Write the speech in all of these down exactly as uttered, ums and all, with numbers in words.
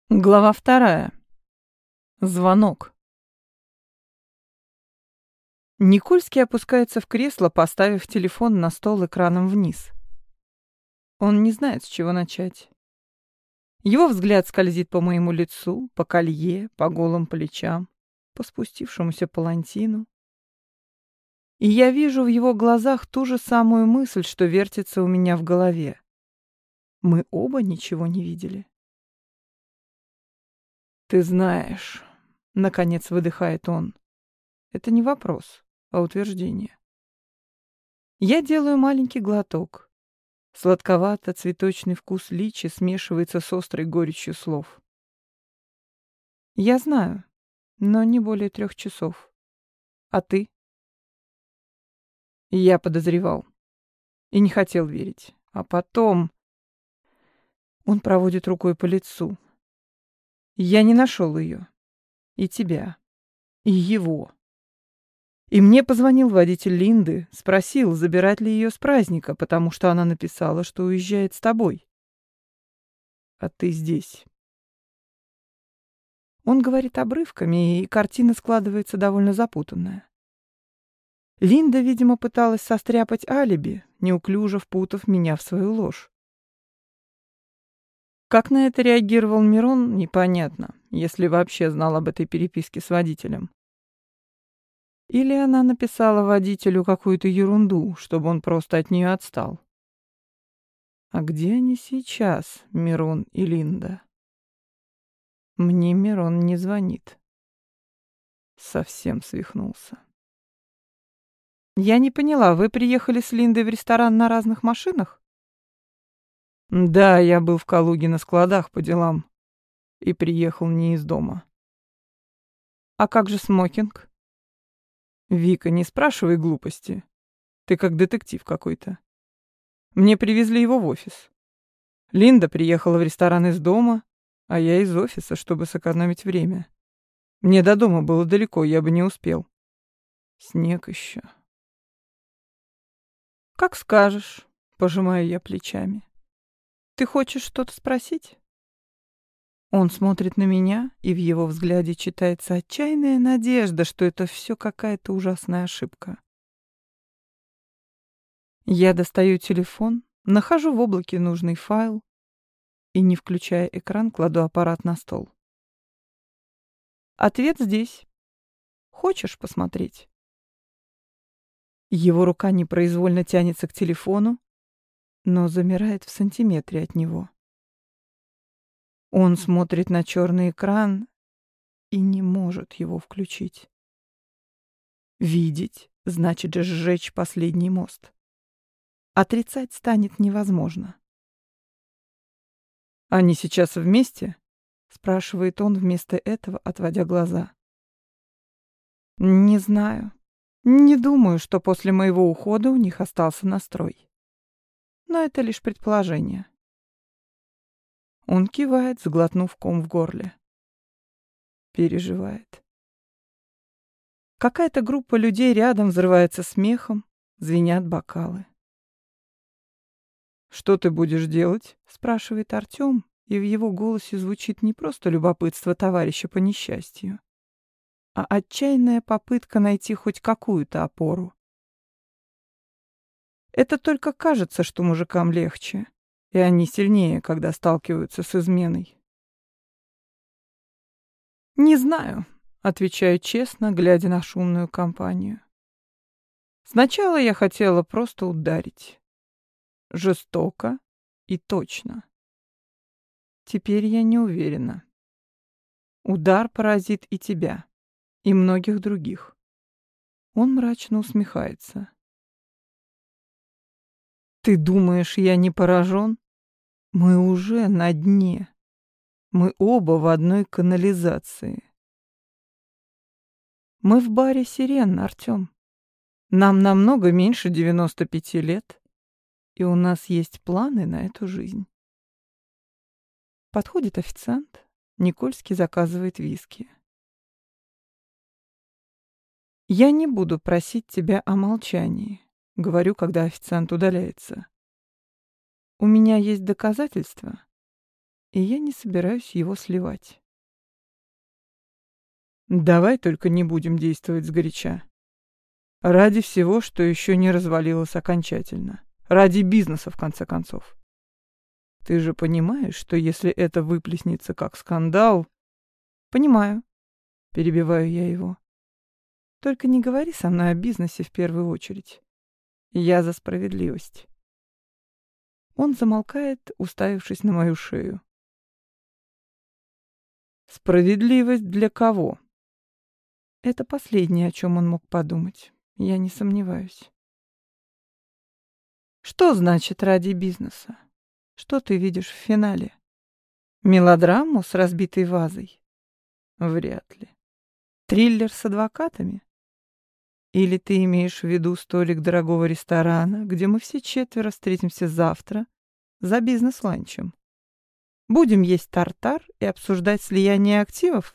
Глава вторая. Звонок. Никольский опускается в кресло, поставив телефон на стол экраном вниз. Он не знает, с чего начать. Его взгляд скользит по моему лицу, по колье, по голым плечам, по спустившемуся палантину. И я вижу в его глазах ту же самую мысль, что вертится у меня в голове. Мы оба ничего не видели. «Ты знаешь», — наконец выдыхает он. Это не вопрос, а утверждение. Я делаю маленький глоток. Сладковато-цветочный вкус личи смешивается с острой горечью слов. Я знаю, но не более трех часов. А ты? Я подозревал. И не хотел верить. А потом... Он проводит рукой по лицу. Я не нашел ее. И тебя. И его. И мне позвонил водитель Линды, спросил, забирать ли ее с праздника, потому что она написала, что уезжает с тобой. А ты здесь. Он говорит обрывками, и картина складывается довольно запутанная. Линда, видимо, пыталась состряпать алиби, неуклюже впутав меня в свою ложь. Как на это реагировал Мирон, непонятно, если вообще знал об этой переписке с водителем. Или она написала водителю какую-то ерунду, чтобы он просто от нее отстал. А где они сейчас, Мирон и Линда? Мне Мирон не звонит. Совсем свихнулся. Я не поняла, вы приехали с Линдой в ресторан на разных машинах? Да, я был в Калуге на складах по делам и приехал не из дома. А как же смокинг? Вика, не спрашивай глупости. Ты как детектив какой-то. Мне привезли его в офис. Линда приехала в ресторан из дома, а я из офиса, чтобы сэкономить время. Мне до дома было далеко, я бы не успел. Снег еще. Как скажешь, пожимаю я плечами. Ты хочешь что-то спросить? Он смотрит на меня, и в его взгляде читается отчаянная надежда, что это все какая-то ужасная ошибка. Я достаю телефон, нахожу в облаке нужный файл и, не включая экран, кладу аппарат на стол. Ответ здесь. Хочешь посмотреть? Его рука непроизвольно тянется к телефону, но замирает в сантиметре от него. Он смотрит на черный экран и не может его включить. Видеть значит же сжечь последний мост. Отрицать станет невозможно. «Они сейчас вместе?» — спрашивает он вместо этого, отводя глаза. «Не знаю. Не думаю, что после моего ухода у них остался настрой. Но это лишь предположение». Он кивает, сглотнув ком в горле. Переживает. Какая-то группа людей рядом взрывается смехом, звенят бокалы. «Что ты будешь делать?» — спрашивает Артём, и в его голосе звучит не просто любопытство товарища по несчастью, а отчаянная попытка найти хоть какую-то опору. Это только кажется, что мужикам легче, и они сильнее, когда сталкиваются с изменой. «Не знаю», — отвечаю честно, глядя на шумную компанию. «Сначала я хотела просто ударить. Жестоко и точно. Теперь я не уверена. Удар поразит и тебя, и многих других». Он мрачно усмехается. «Ты думаешь, я не поражен? Мы уже на дне. Мы оба в одной канализации. Мы в баре «Сирен», Артём. Нам намного меньше девяноста пяти лет, и у нас есть планы на эту жизнь». Подходит официант, Никольский заказывает виски. «Я не буду просить тебя о молчании», — говорю, когда официант удаляется. «У меня есть доказательства, и я не собираюсь его сливать. Давай только не будем действовать сгоряча. Ради всего, что еще не развалилось окончательно. Ради бизнеса, в конце концов. Ты же понимаешь, что если это выплеснется как скандал... Понимаю. Перебиваю я его. Только не говори со мной о бизнесе в первую очередь. Я за справедливость. Он замолкает, уставившись на мою шею. Справедливость для кого? Это последнее, о чем он мог подумать. Я не сомневаюсь. Что значит ради бизнеса? Что ты видишь в финале? Мелодраму с разбитой вазой? Вряд ли. Триллер с адвокатами? Или ты имеешь в виду столик дорогого ресторана, где мы все четверо встретимся завтра за бизнес-ланчем? Будем есть тартар и обсуждать слияние активов?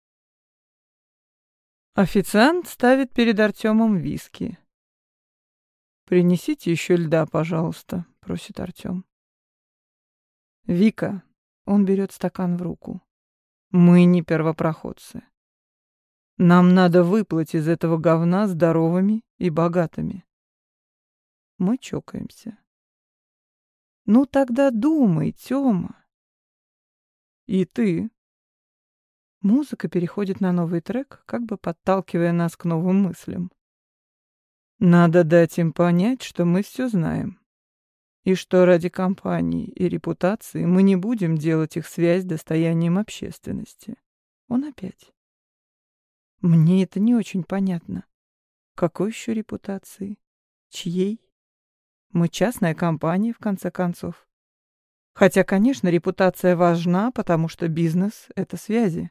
Официант ставит перед Артемом виски. «Принесите еще льда, пожалуйста», — просит Артем. «Вика», — он берет стакан в руку, — «мы не первопроходцы. Нам надо выплыть из этого говна здоровыми и богатыми». Мы чокаемся. «Ну тогда думай, Тёма». «И ты». Музыка переходит на новый трек, как бы подталкивая нас к новым мыслям. Надо дать им понять, что мы все знаем. И что ради компании и репутации мы не будем делать их связь достоянием общественности. Он опять. Мне это не очень понятно. Какой еще репутации? Чьей? Мы частная компания, в конце концов. Хотя, конечно, репутация важна, потому что бизнес — это связи.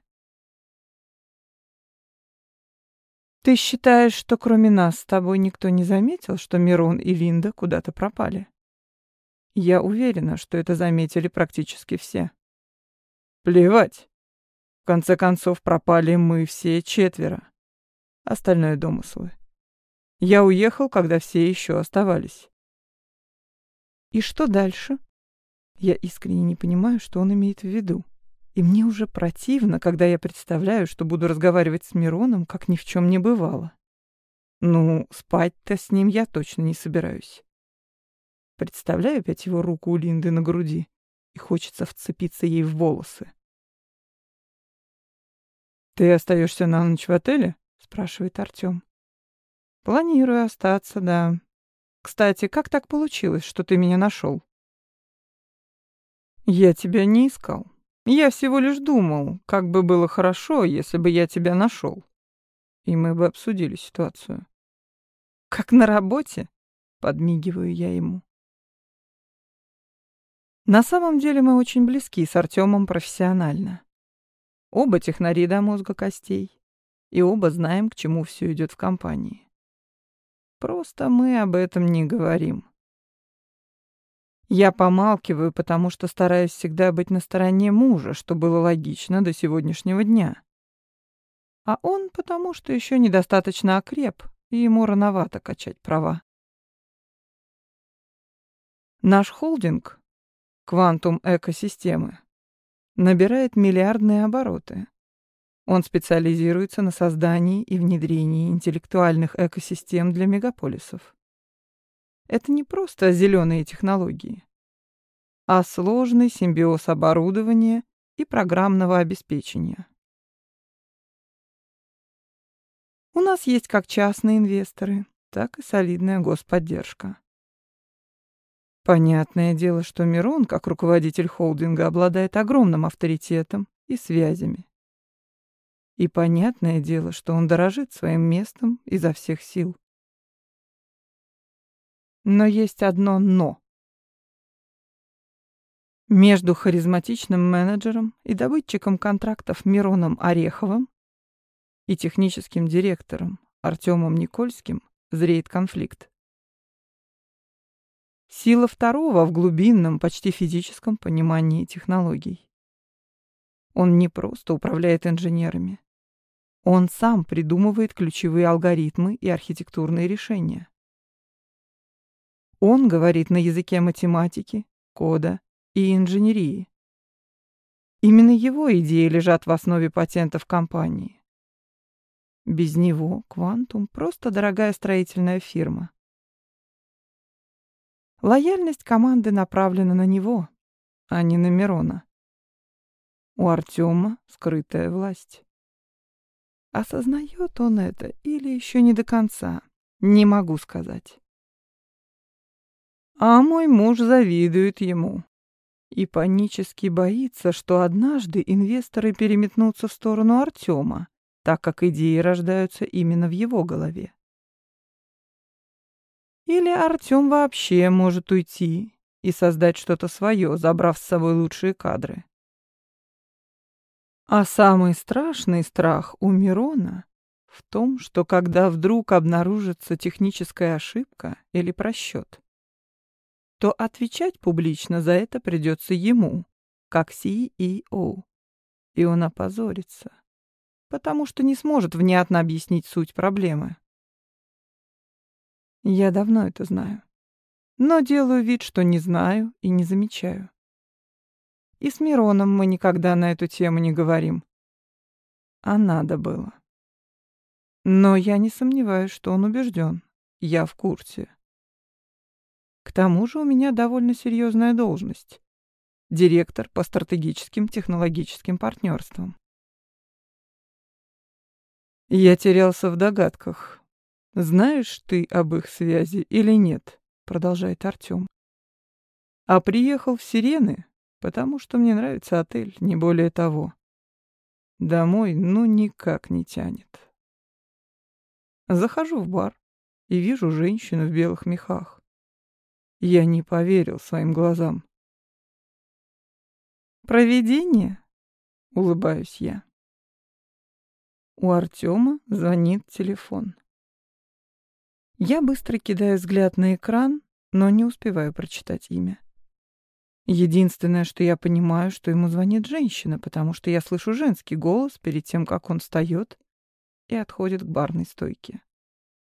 Ты считаешь, что кроме нас с тобой никто не заметил, что Мирон и Линда куда-то пропали? Я уверена, что это заметили практически все. Плевать. В конце концов, пропали мы все четверо. Остальное домыслы. Я уехал, когда все еще оставались. И что дальше? Я искренне не понимаю, что он имеет в виду. И мне уже противно, когда я представляю, что буду разговаривать с Мироном, как ни в чем не бывало. Ну, спать-то с ним я точно не собираюсь. Представляю опять его руку у Линды на груди, и хочется вцепиться ей в волосы. «Ты остаешься на ночь в отеле?» — спрашивает Артем. «Планирую остаться, да. Кстати, как так получилось, что ты меня нашел?» «Я тебя не искал. Я всего лишь думал, как бы было хорошо, если бы я тебя нашел. И мы бы обсудили ситуацию». «Как на работе?» — подмигиваю я ему. На самом деле мы очень близки с Артемом профессионально. Оба технари до мозга костей, и оба знаем, к чему все идет в компании. Просто мы об этом не говорим. Я помалкиваю, потому что стараюсь всегда быть на стороне мужа, что было логично до сегодняшнего дня. А он потому что еще недостаточно окреп, и ему рановато качать права. Наш холдинг «Квантум Экосистемы» набирает миллиардные обороты. Он специализируется на создании и внедрении интеллектуальных экосистем для мегаполисов. Это не просто зеленые технологии, а сложный симбиоз оборудования и программного обеспечения. У нас есть как частные инвесторы, так и солидная господдержка. Понятное дело, что Мирон, как руководитель холдинга, обладает огромным авторитетом и связями. И понятное дело, что он дорожит своим местом изо всех сил. Но есть одно «но». Между харизматичным менеджером и добытчиком контрактов Мироном Ореховым и техническим директором Артемом Никольским зреет конфликт. Сила второго в глубинном, почти физическом понимании технологий. Он не просто управляет инженерами. Он сам придумывает ключевые алгоритмы и архитектурные решения. Он говорит на языке математики, кода и инженерии. Именно его идеи лежат в основе патентов компании. Без него «Квантум» — просто дорогая строительная фирма. Лояльность команды направлена на него, а не на Мирона. У Артема скрытая власть. Осознает он это или еще не до конца, не могу сказать. А мой муж завидует ему и панически боится, что однажды инвесторы переметнутся в сторону Артема, так как идеи рождаются именно в его голове. Или Артем вообще может уйти и создать что-то свое, забрав с собой лучшие кадры. А самый страшный страх у Мирона в том, что когда вдруг обнаружится техническая ошибка или просчет, то отвечать публично за это придется ему, как си и о, и он опозорится, потому что не сможет внятно объяснить суть проблемы. Я давно это знаю, но делаю вид, что не знаю и не замечаю. И с Мироном мы никогда на эту тему не говорим. А надо было. Но я не сомневаюсь, что он убежден. Я в курсе. К тому же у меня довольно серьезная должность. Директор по стратегическим технологическим партнерствам. Я терялся в догадках. Знаешь ты об их связи или нет? Продолжает Артем. А приехал в Сирены, потому что мне нравится отель, не более того. Домой ну никак не тянет. Захожу в бар и вижу женщину в белых мехах. Я не поверил своим глазам. «Провидение?» — улыбаюсь я. У Артема звонит телефон. Я быстро кидаю взгляд на экран, но не успеваю прочитать имя. Единственное, что я понимаю, что ему звонит женщина, потому что я слышу женский голос перед тем, как он встает и отходит к барной стойке.